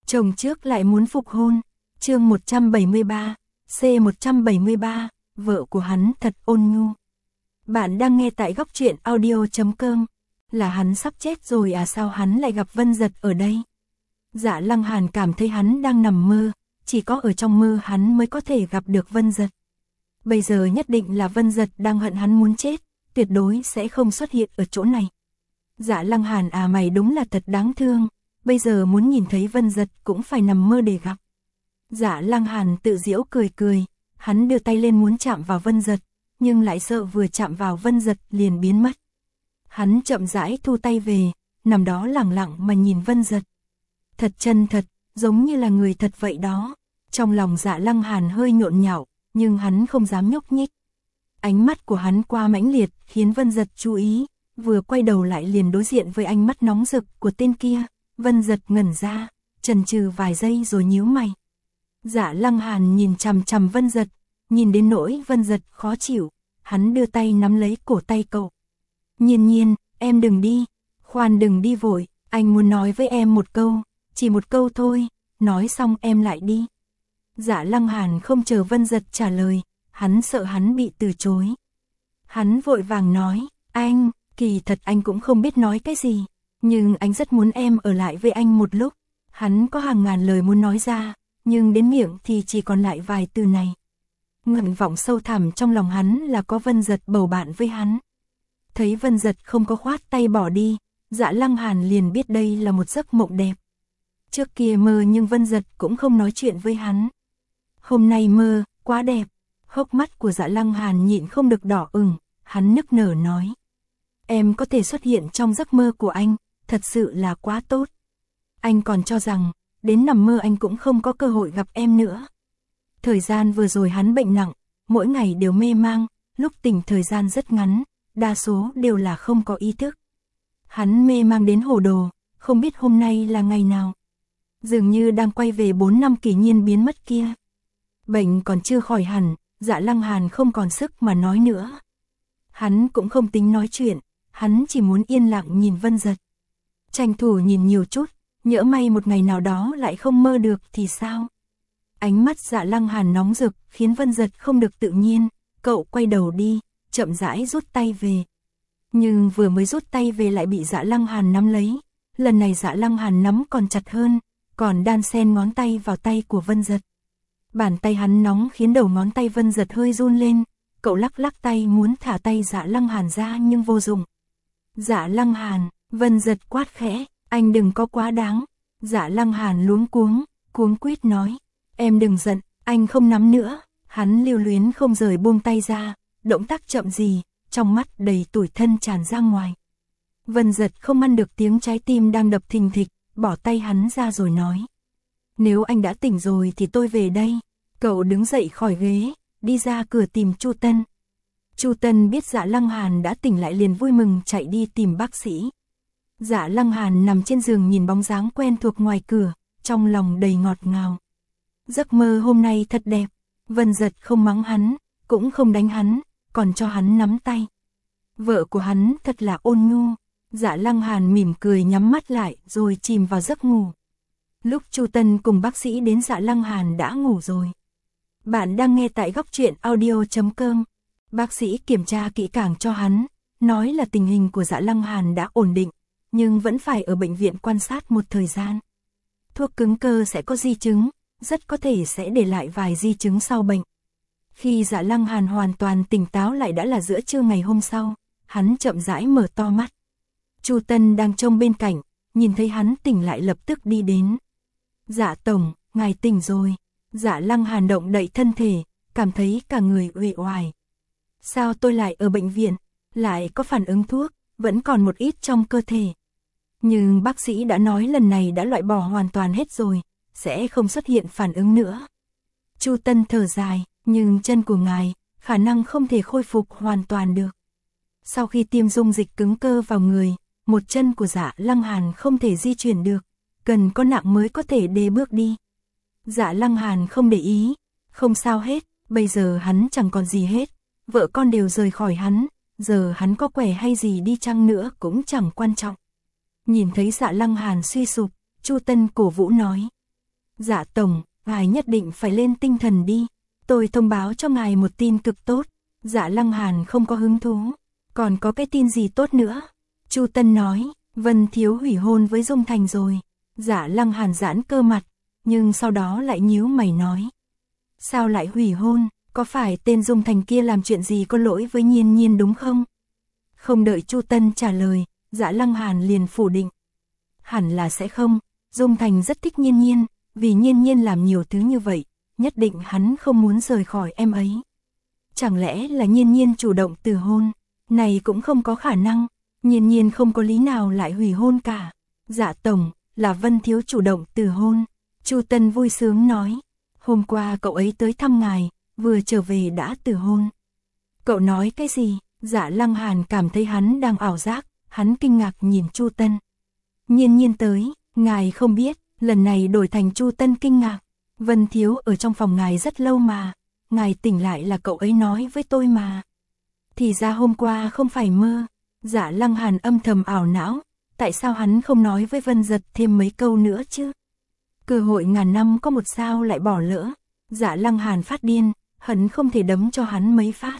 Chồng trước lại muốn phục hôn. Chương 173, C173, vợ của hắn thật ôn nhu. Bạn đang nghe tại góc truyện audio.com. Là hắn sắp chết rồi à, sao hắn lại gặp Vân Dật ở đây? Dạ Lăng Hàn cảm thấy hắn đang nằm mơ, chỉ có ở trong mơ hắn mới có thể gặp được Vân Dật. Bây giờ nhất định là Vân Dật đang hận hắn muốn chết, tuyệt đối sẽ không xuất hiện ở chỗ này. Dạ Lăng Hàn à, mày đúng là thật đáng thương, bây giờ muốn nhìn thấy Vân Dật cũng phải nằm mơ để gặp. Dạ Lăng Hàn tự giễu cười cười, hắn đưa tay lên muốn chạm vào Vân Dật, nhưng lại sợ vừa chạm vào Vân Dật liền biến mất. Hắn chậm rãi thu tay về, nằm đó lẳng lặng mà nhìn Vân Dật. Thật chân thật, giống như là người thật vậy đó. Trong lòng Dạ Lăng Hàn hơi nhộn nhạo, nhưng hắn không dám nhúc nhích. Ánh mắt của hắn qua mãnh liệt, khiến Vân Dật chú ý, vừa quay đầu lại liền đối diện với ánh mắt nóng rực của tên kia. Vân Dật ngẩn ra, chần chừ vài giây rồi nhíu mày. Dạ Lăng Hàn nhìn chằm chằm Vân Dật, nhìn đến nỗi Vân Dật khó chịu, hắn đưa tay nắm lấy cổ tay cậu. Nhiên Nhiên, em đừng đi, khoan đừng đi vội, anh muốn nói với em một câu, chỉ một câu thôi, nói xong em lại đi. Dạ Lăng Hàn không chờ Vân Dật trả lời, hắn sợ hắn bị từ chối. Hắn vội vàng nói, anh, kỳ thật anh cũng không biết nói cái gì, nhưng anh rất muốn em ở lại với anh một lúc. Hắn có hàng ngàn lời muốn nói ra, nhưng đến miệng thì chỉ còn lại vài từ này. Nguyện vọng sâu thẳm trong lòng hắn là có Vân Dật bầu bạn với hắn. Thấy Vân Dật không có khoát tay bỏ đi, Dạ Lăng Hàn liền biết đây là một giấc mộng đẹp. Trước kia mơ nhưng Vân Dật cũng không nói chuyện với hắn. Hôm nay mơ, quá đẹp. Hốc mắt của Dạ Lăng Hàn nhịn không được đỏ ửng, hắn nức nở nói. Em có thể xuất hiện trong giấc mơ của anh, thật sự là quá tốt. Anh còn cho rằng, đến nằm mơ anh cũng không có cơ hội gặp em nữa. Thời gian vừa rồi hắn bệnh nặng, mỗi ngày đều mê mang, lúc tỉnh thời gian rất ngắn, đa số đều là không có ý thức. Hắn mê mang đến hồ đồ, không biết hôm nay là ngày nào. Dường như đang quay về 4 năm kỷ nhiên biến mất kia. Bệnh còn chưa khỏi hẳn, Dạ Lăng Hàn không còn sức mà nói nữa. Hắn cũng không tính nói chuyện, hắn chỉ muốn yên lặng nhìn Vân Dật. Tranh thủ nhìn nhiều chút, nhỡ may một ngày nào đó lại không mơ được thì sao? Ánh mắt Dạ Lăng Hàn nóng rực khiến Vân Dật không được tự nhiên, cậu quay đầu đi, chậm rãi rút tay về. Nhưng vừa mới rút tay về lại bị Dạ Lăng Hàn nắm lấy, lần này Dạ Lăng Hàn nắm còn chặt hơn, còn đan xen ngón tay vào tay của Vân Dật. Bàn tay hắn nóng khiến đầu ngón tay Vân Dật hơi run lên, cậu lắc lắc tay muốn thả tay Dạ Lăng Hàn ra nhưng vô dụng. Dạ Lăng Hàn, Vân Dật quát khẽ, anh đừng có quá đáng. Dạ Lăng Hàn luống cuống quýt nói, em đừng giận, anh không nắm nữa. Hắn lưu luyến không rời buông tay ra, động tác chậm gì, trong mắt đầy tủi thân tràn ra ngoài. Vân Dật không ăn được tiếng trái tim đang đập thình thịch, bỏ tay hắn ra rồi nói. Nếu anh đã tỉnh rồi thì tôi về đây. Cậu đứng dậy khỏi ghế, đi ra cửa tìm Chu Tân. Chu Tân biết Dạ Lăng Hàn đã tỉnh lại liền vui mừng chạy đi tìm bác sĩ. Dạ Lăng Hàn nằm trên giường nhìn bóng dáng quen thuộc ngoài cửa, trong lòng đầy ngọt ngào. Giấc mơ hôm nay thật đẹp, Vân Dật không mắng hắn, cũng không đánh hắn, còn cho hắn nắm tay. Vợ của hắn thật là ôn nhu. Dạ Lăng Hàn mỉm cười nhắm mắt lại rồi chìm vào giấc ngủ. Lúc Chu Tân cùng bác sĩ đến Dạ Lăng Hàn đã ngủ rồi. Bạn đang nghe tại góc truyện audio.com. Bác sĩ kiểm tra kỹ càng cho hắn, nói là tình hình của Dạ Lăng Hàn đã ổn định, nhưng vẫn phải ở bệnh viện quan sát một thời gian. Thuốc cứng cơ sẽ có di chứng, rất có thể sẽ để lại vài di chứng sau bệnh. Khi Dạ Lăng Hàn hoàn toàn tỉnh táo lại đã là giữa trưa ngày hôm sau, hắn chậm rãi mở to mắt. Chu Tân đang trông bên cạnh, nhìn thấy hắn tỉnh lại lập tức đi đến. Dạ tổng, ngài tỉnh rồi. Dạ Lăng Hàn động đậy thân thể, cảm thấy cả người uể oải. Sao tôi lại ở bệnh viện, lại có phản ứng thuốc, vẫn còn một ít trong cơ thể. Nhưng bác sĩ đã nói lần này đã loại bỏ hoàn toàn hết rồi, sẽ không xuất hiện phản ứng nữa. Chu Tân thở dài, nhưng chân của ngài, khả năng không thể khôi phục hoàn toàn được. Sau khi tiêm dung dịch cứng cơ vào người, một chân của Dạ Lăng Hàn không thể di chuyển được, cần có nặng mới có thể đê bước đi. Dạ Lăng Hàn không để ý, không sao hết, bây giờ hắn chẳng còn gì hết, vợ con đều rời khỏi hắn, giờ hắn có khỏe hay gì đi chăng nữa cũng chẳng quan trọng. Nhìn thấy Dạ Lăng Hàn suy sụp, Chu Tân cổ vũ nói, Dạ tổng, ngài nhất định phải lên tinh thần đi. Tôi thông báo cho ngài một tin cực tốt. Dạ Lăng Hàn không có hứng thú. Còn có cái tin gì tốt nữa? Chu Tân nói, Vân Thiếu hủy hôn với Dung Thành rồi. Dạ Lăng Hàn giãn cơ mặt, nhưng sau đó lại nhíu mày nói. Sao lại hủy hôn? Có phải tên Dung Thành kia làm chuyện gì có lỗi với Nhiên Nhiên đúng không? Không đợi Chu Tân trả lời, Dạ Lăng Hàn liền phủ định. Hẳn là sẽ không, Dung Thành rất thích Nhiên Nhiên, vì Nhiên Nhiên làm nhiều thứ như vậy, nhất định hắn không muốn rời khỏi em ấy. Chẳng lẽ là Nhiên Nhiên chủ động từ hôn? Này cũng không có khả năng, Nhiên Nhiên không có lý nào lại hủy hôn cả. Dạ tổng, là Vân Thiếu chủ động từ hôn. Chu Tân vui sướng nói, hôm qua cậu ấy tới thăm ngài, vừa trở về đã từ hôn. Cậu nói cái gì? Dạ Lăng Hàn cảm thấy hắn đang ảo giác, hắn kinh ngạc nhìn Chu Tân. Nhiên Nhiên tới, ngài không biết, lần này đổi thành Chu Tân kinh ngạc. Vân Thiếu ở trong phòng ngài rất lâu mà, ngài tỉnh lại là cậu ấy nói với tôi mà. Thì ra hôm qua không phải mơ. Dạ Lăng Hàn âm thầm ảo não, tại sao hắn không nói với Vân Giật thêm mấy câu nữa chứ? Cơ hội ngàn năm có một sao lại bỏ lỡ. Dạ Lăng Hàn phát điên, hận không thể đấm cho hắn mấy phát.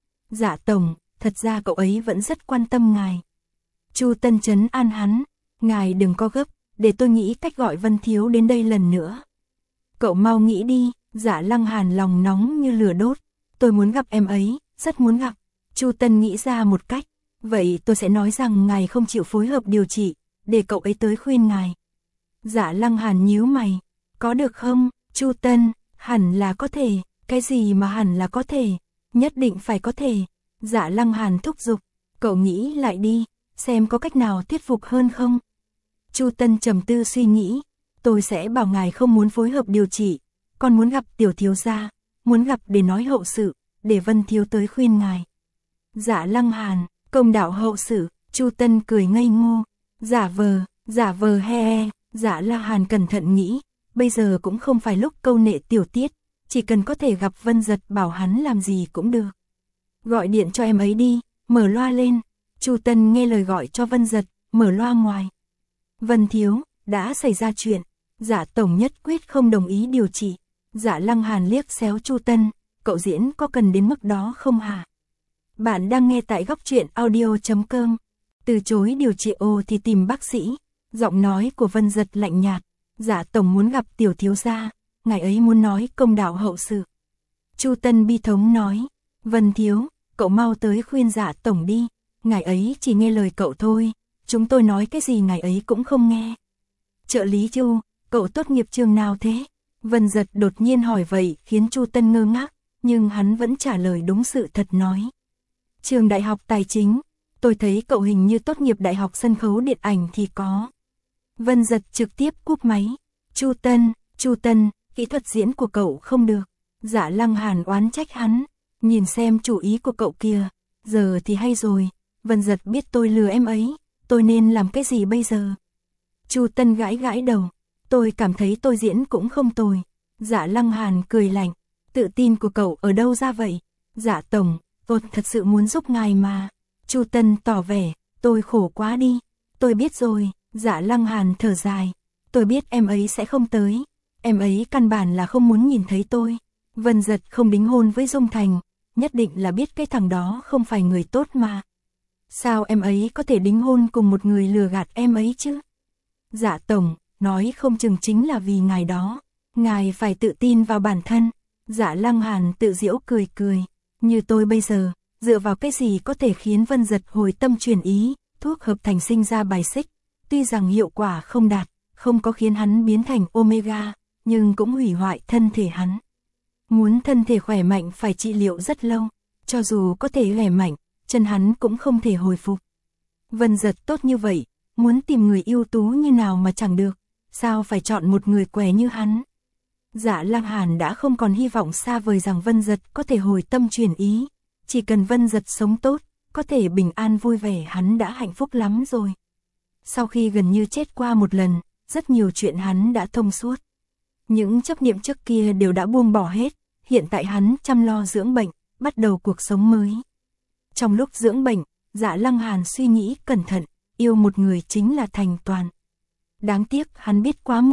Dạ tổng, thật ra cậu ấy vẫn rất quan tâm ngài. Chu Tân trấn an hắn, ngài đừng có gấp, để tôi nghĩ cách gọi Vân Thiếu đến đây lần nữa. Cậu mau nghĩ đi. Dạ Lăng Hàn lòng nóng như lửa đốt, tôi muốn gặp em ấy, rất muốn gặp. Chu Tân nghĩ ra một cách, vậy tôi sẽ nói rằng ngài không chịu phối hợp điều trị, để cậu ấy tới khuyên ngài. Dạ Lăng Hàn nhíu mày, có được không? Chu Tân, hẳn là có thể. Cái gì mà hẳn là có thể? Nhất định phải có thể. Dạ Lăng Hàn thúc giục, cậu nghĩ lại đi, xem có cách nào thuyết phục hơn không? Chu Tân trầm tư suy nghĩ, tôi sẽ bảo ngài không muốn phối hợp điều trị, còn muốn gặp tiểu thiếu gia, muốn gặp để nói hậu sự, để Vân Thiếu tới khuyên ngài. Dạ Lăng Hàn, công đạo hậu sự. Chu Tân cười ngây ngô, giả vờ he. Dạ Lăng Hàn cẩn thận nghĩ, bây giờ cũng không phải lúc câu nệ tiểu tiết, chỉ cần có thể gặp Vân Giật bảo hắn làm gì cũng được. Gọi điện cho em ấy đi, mở loa lên. Chu Tân nghe lời gọi cho Vân Giật, mở loa ngoài. Vân Thiếu, đã xảy ra chuyện. Dạ tổng nhất quyết không đồng ý điều trị. Dạ Lăng Hàn liếc xéo Chu Tân, cậu diễn có cần đến mức đó không hả? Bạn đang nghe tại góc truyện audio.com. Từ chối điều trị thì tìm bác sĩ. Giọng nói của Vân Giật lạnh nhạt. Dạ tổng muốn gặp tiểu thiếu gia, ngài ấy muốn nói công đạo hậu sự. Chu Tân bi thống nói, Vân Thiếu, cậu mau tới khuyên Dạ tổng đi, ngài ấy chỉ nghe lời cậu thôi, chúng tôi nói cái gì ngài ấy cũng không nghe. Trợ lý Chu, cậu tốt nghiệp trường nào thế? Vân Giật đột nhiên hỏi vậy khiến Chu Tân ngơ ngác, nhưng hắn vẫn trả lời đúng sự thật nói. Trường đại học tài chính, tôi thấy cậu hình như tốt nghiệp đại học sân khấu điện ảnh thì có. Vân Giật trực tiếp cúp máy. Chu Tân, kỹ thuật diễn của cậu không được. Dạ Lăng Hàn oán trách hắn, nhìn xem chủ ý của cậu kìa, giờ thì hay rồi, Vân Giật biết tôi lừa em ấy, tôi nên làm cái gì bây giờ? Chu Tân gãi gãi đầu, tôi cảm thấy tôi diễn cũng không tồi. Dạ Lăng Hàn cười lạnh, tự tin của cậu ở đâu ra vậy? Dạ tổng, tôi thật sự muốn giúp ngài mà. Chu Tân tỏ vẻ, tôi khổ quá đi. Tôi biết rồi. Dạ Lăng Hàn thở dài, tôi biết em ấy sẽ không tới, em ấy căn bản là không muốn nhìn thấy tôi. Vân Giật không đính hôn với Dung Thành, nhất định là biết cái thằng đó không phải người tốt mà. Sao em ấy có thể đính hôn cùng một người lừa gạt em ấy chứ? Dạ tổng, nói không chừng chính là vì ngài đó, ngài phải tự tin vào bản thân. Dạ Lăng Hàn tự giễu cười cười, như tôi bây giờ, dựa vào cái gì có thể khiến Vân Giật hồi tâm chuyển ý, thuốc hợp thành sinh ra bài xích. Tuy rằng hiệu quả không đạt, không có khiến hắn biến thành Omega, nhưng cũng hủy hoại thân thể hắn. Muốn thân thể khỏe mạnh phải trị liệu rất lâu, cho dù có thể khỏe mạnh, chân hắn cũng không thể hồi phục. Vân Giật tốt như vậy, muốn tìm người ưu tú như nào mà chẳng được, sao phải chọn một người què như hắn? Dạ Lăng Hàn đã không còn hy vọng xa vời rằng Vân Giật có thể hồi tâm chuyển ý, chỉ cần Vân Giật sống tốt, có thể bình an vui vẻ hắn đã hạnh phúc lắm rồi. Sau khi gần như chết qua một lần, rất nhiều chuyện hắn đã thông suốt. Những chấp niệm trước kia đều đã buông bỏ hết, hiện tại hắn chăm lo dưỡng bệnh, bắt đầu cuộc sống mới. Trong lúc dưỡng bệnh, Dạ Lăng Hàn suy nghĩ cẩn thận, yêu một người chính là thành toàn. Đáng tiếc hắn biết quá muộn,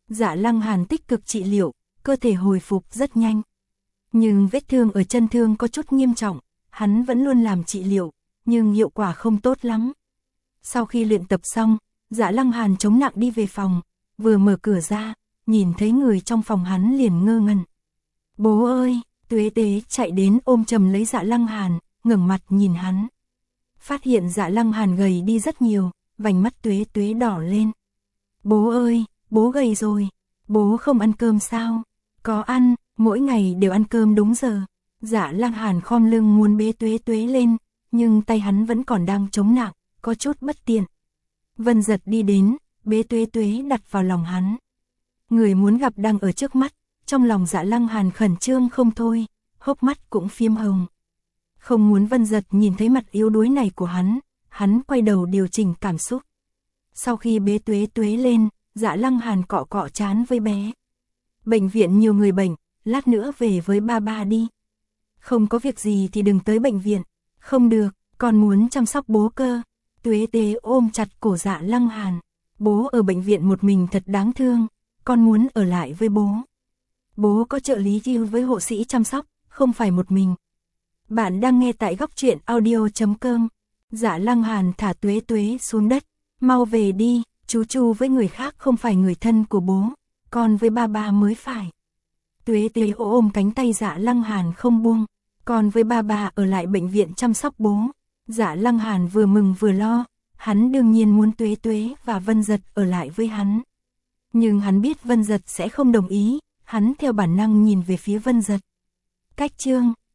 Dạ Lăng Hàn tích cực trị liệu, cơ thể hồi phục rất nhanh. Nhưng vết thương ở chân thương có chút nghiêm trọng, hắn vẫn luôn làm trị liệu, nhưng hiệu quả không tốt lắm. Sau khi luyện tập xong, Dạ Lăng Hàn chống nặng đi về phòng, vừa mở cửa ra, nhìn thấy người trong phòng hắn liền ngơ ngẩn. Bố ơi, Tuế Tuế chạy đến ôm chầm lấy Dạ Lăng Hàn, ngẩng mặt nhìn hắn. Phát hiện Dạ Lăng Hàn gầy đi rất nhiều, vành mắt Tuế Tuế đỏ lên. Bố ơi, bố gầy rồi, bố không ăn cơm sao? Có ăn, mỗi ngày đều ăn cơm đúng giờ. Dạ Lăng Hàn khom lưng muốn bế Tuế Tuế lên, nhưng tay hắn vẫn còn đang chống nặng, có chút bất tiện. Vân Giật đi đến, bế Tuế Tuế đặt vào lòng hắn. Người muốn gặp đang ở trước mắt, trong lòng Dạ Lăng Hàn khẩn trương không thôi, hốc mắt cũng phiếm hồng. Không muốn Vân Giật nhìn thấy mặt yếu đuối này của hắn quay đầu điều chỉnh cảm xúc. Sau khi bế Tuế Tuế lên, Dạ Lăng Hàn cọ cọ trán với bé. Bệnh viện nhiều người bệnh, lát nữa về với ba ba đi. Không có việc gì thì đừng tới bệnh viện. Không được, con muốn chăm sóc bố cơ. Tuế Tuế ôm chặt cổ Dạ Lăng Hàn. Bố ở bệnh viện một mình thật đáng thương, con muốn ở lại với bố. Bố có trợ lý yêu với hộ sĩ chăm sóc, không phải một mình. Bạn đang nghe tại góc truyện audio.com. Dạ Lăng Hàn thả Tuế Tuế xuống đất. Mau về đi, chú với người khác không phải người thân của bố, con với ba ba mới phải. Tuế Tuế ôm cánh tay Dạ Lăng Hàn không buông, con với ba ba ở lại bệnh viện chăm sóc bố. Dạ Lăng Hàn vừa mừng vừa lo, hắn đương nhiên muốn Tuế Tuế và Vân Giật ở lại với hắn. Nhưng hắn biết Vân Giật sẽ không đồng ý, hắn theo bản năng nhìn về phía Vân Giật. Cách chương